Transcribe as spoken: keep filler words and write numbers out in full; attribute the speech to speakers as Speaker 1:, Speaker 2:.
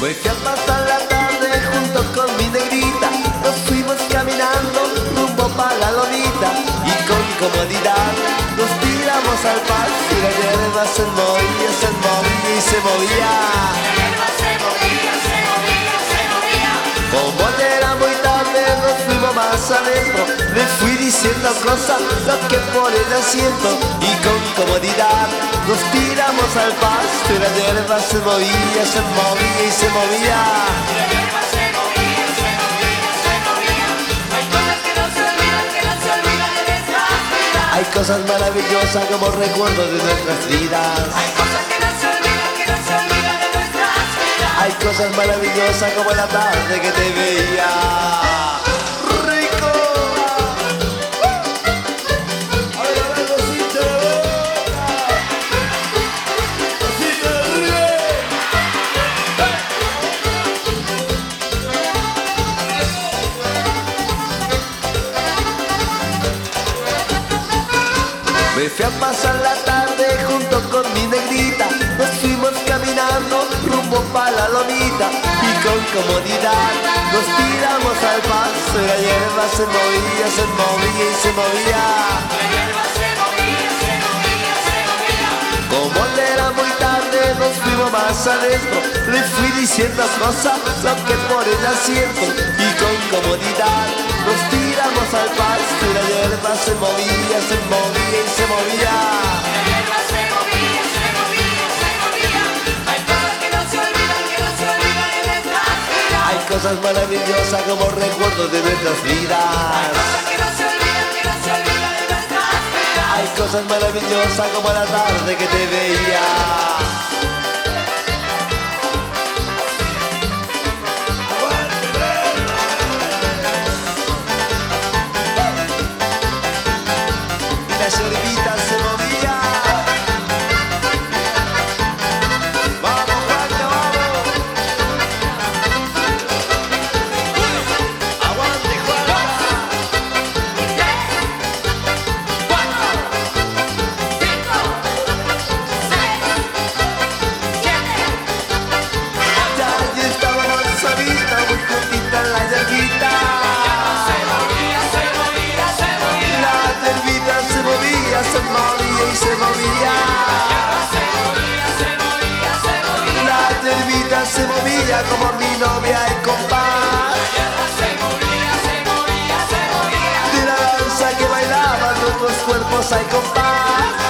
Speaker 1: Pues que al pasar la tarde junto con mi negrita nos fuimos caminando rumbo pa' la lomita y con comodidad nos tiramos al pasto y la hierba se movía, se movía y se movía. Como era muy tarde nos fuimos más adentro, le fui diciendo cosas lo que por el asiento y con comodidad nos tiramos al pasto y la hierba se movía, se movía y se movía. Hay cosas maravillosas como recuerdos de nuestras vidas.
Speaker 2: Hay cosas que no se olvidan, que no se olvidan de nuestras vidas.
Speaker 1: Hay cosas maravillosas como la tarde que te veía. ¡Rico! A ver, a ver, cosita de boca. Cosita de arriba. Me fui a pasar la tarde junto con mi negrita. Nos fuimos caminando rumbo pa' la lomita y con comodidad nos tiramos al pasto y la hierba se movía, se movía y se movía.
Speaker 2: La hierba se movía, se movía, se movía.
Speaker 1: Como era muy tarde nos fuimos más adentro, le fui diciendo cosas lo que por el asiento y con comodidad nos tiramos al pasto y la hierba se movía, se movía y se movía.
Speaker 2: La hierba se movía, se movía, se movía. Hay cosas que no se olvidan, que no se olvidan de nuestras vidas.
Speaker 1: Hay cosas maravillosas como recuerdos de nuestras vidas.
Speaker 2: Cosas que no se olvidan, que no se olvidan de nuestras vidas.
Speaker 1: Hay cosas maravillosas como la tarde que te veía. Y la llorita se movía. Vamos, Juanca, vamos. Aguante, Juanca. Ya allí estábamos solitos, muy juntitos en la yerguita.
Speaker 2: Se movía, se movía, se movía.
Speaker 1: La yerguita se movía, se movía y se movía.
Speaker 2: Se movía, se movía, se movía.
Speaker 1: La yerbita se movía como mi novia y compás
Speaker 2: Se movía, se movía, se movía.
Speaker 1: de la danza que bailaban nuestros cuerpos al compás.